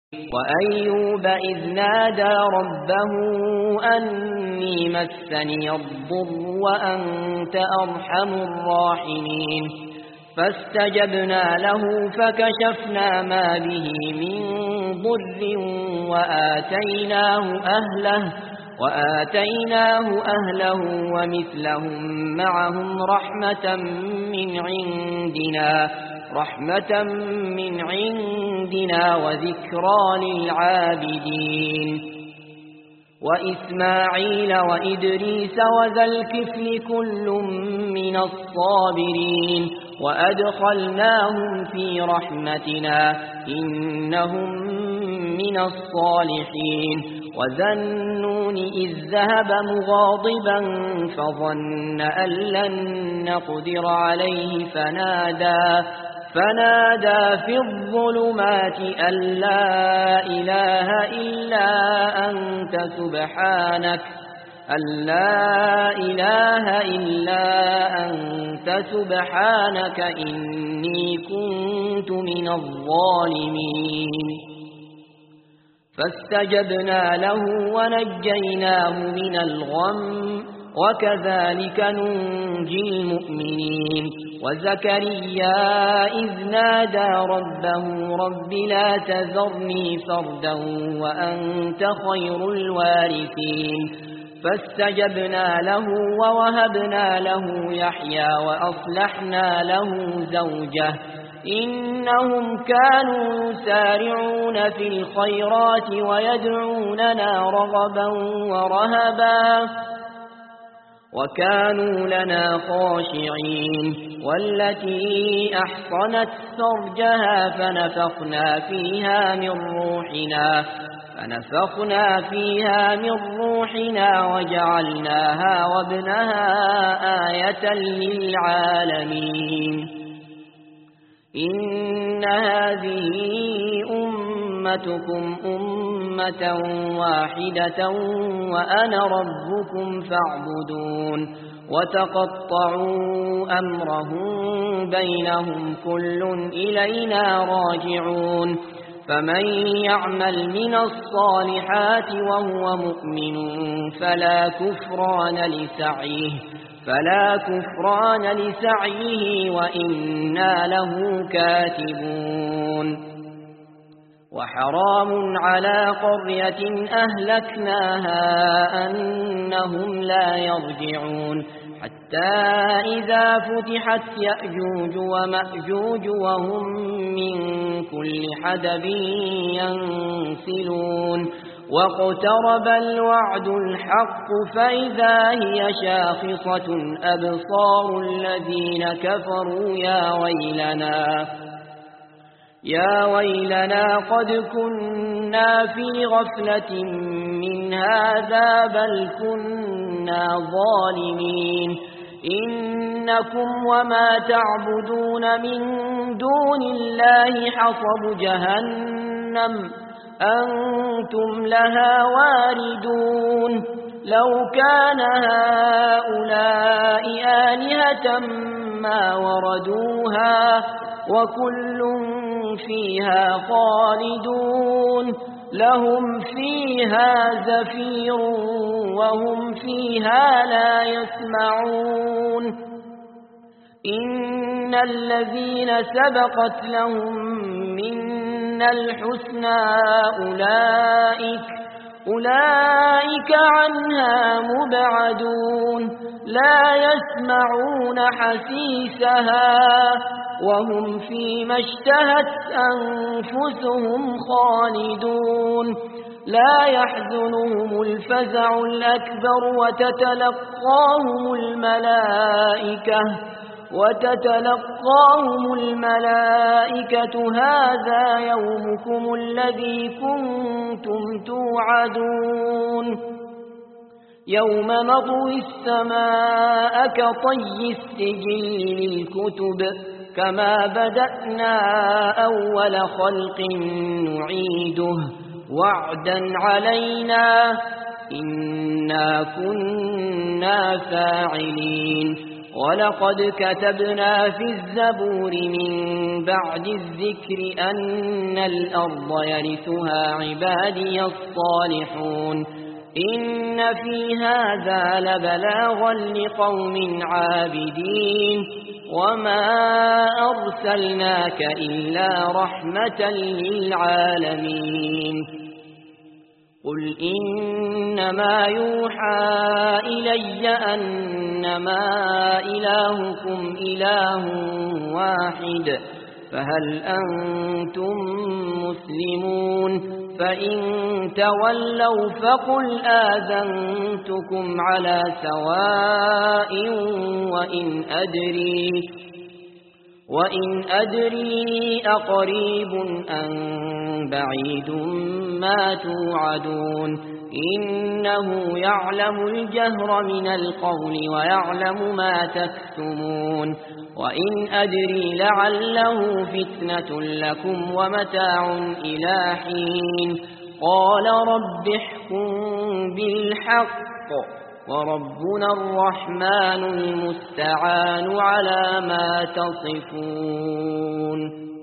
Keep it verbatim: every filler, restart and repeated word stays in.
وأيوب إذ نادى ربه أني مسني الضر وأنت أرحم الراحمين فاستجبنا له فكشفنا ما به من ضر وآتيناه أهله وآتيناه أهله ومثلهم معهم رحمة من عندنا رحمة من عندنا وذكرى للعابدين وإسماعيل وإدريس وذا الكفل كل من الصابرين وأدخلناهم في رحمتنا إنهم من الصالحين وذا النون إذ ذهب مغاضبا فظن أن لن نقدر عليه فنادى فنادى في الظلمات أن لا إله إلا أنت سبحانك أن لا إله إلا أنت سبحانك إني كنت من الظالمين فاستجبنا له ونجيناه من الغم وكذلك ننجي المؤمنين وزكريا إذ نادى ربه رب لا تذرني فردا وأنت خير الوارثين فاستجبنا له ووهبنا له يحيى وأصلحنا له زوجه إنهم كانوا يسارعون في الخيرات ويدعوننا رغبا ورهبا وكانوا لنا خاشعين والتي أحصنت فرجها فنفخنا فيها من روحنا فنفخنا فيها من روحنا وجعلناها وابنها آية للعالمين إن هذه أمتكم أمة واحدة وأنا ربكم فاعبدون وتقطعوا أمرهم بينهم كل إلينا راجعون فمن يعمل من الصالحات وهو مؤمن فلا كفران لسعيه فلا كفران لسعيه وإنا له كاتبون وحرام على قرية أهلكناها أنهم لا يرجعون حتى إذا فتحت يأجوج ومأجوج وهم من كل حدب ينسلون واقترب الوعد الحق فإذا هي شاخصة أبصار الذين كفروا يا ويلنا يا ويلنا قد كنا في غفلة من هذا بل كنا ظالمين إنكم وما تعبدون من دون الله حصب جهنم أنتم لها واردون لو كان هؤلاء آلهة ما وردوها وكل فيها خالدون لهم فيها زفير وهم فيها لا يسمعون إن الذين سبقت لهم منا الحسنى أولئك أولئك عنها مبعدون لا يسمعون حسيسها وهم فيما اشتهت أنفسهم خالدون لا يحزنهم الفزع الأكبر وتتلقاهم الملائكة وتتلقاهم الملائكة هذا يومكم الذي كنتم توعدون يوم نطوي السماء كطي السجل للكتب كما بدأنا أول خلق نعيده وعدا علينا إنا كنا فاعلين ولقد كتبنا في الزبور من بعد الذكر أن الأرض يرثها عبادي الصالحون إن في هذا لبلاغا لقوم عابدين وما أرسلناك إلا رحمة للعالمين قل إنما يوحى إلي أنما إلهكم إله واحد فهل أنتم مسلمون فإن تولوا فقل آذنتكم على سواء وإن أدري وإن أدري أقريب أم بعيد ما توعدون إنه يعلم الجهر من القول ويعلم ما تكتمون وإن أدري لعله فتنة لكم ومتاع إلى حين قال رب احكم بالحق وربنا الرحمن المستعان على ما تصفون.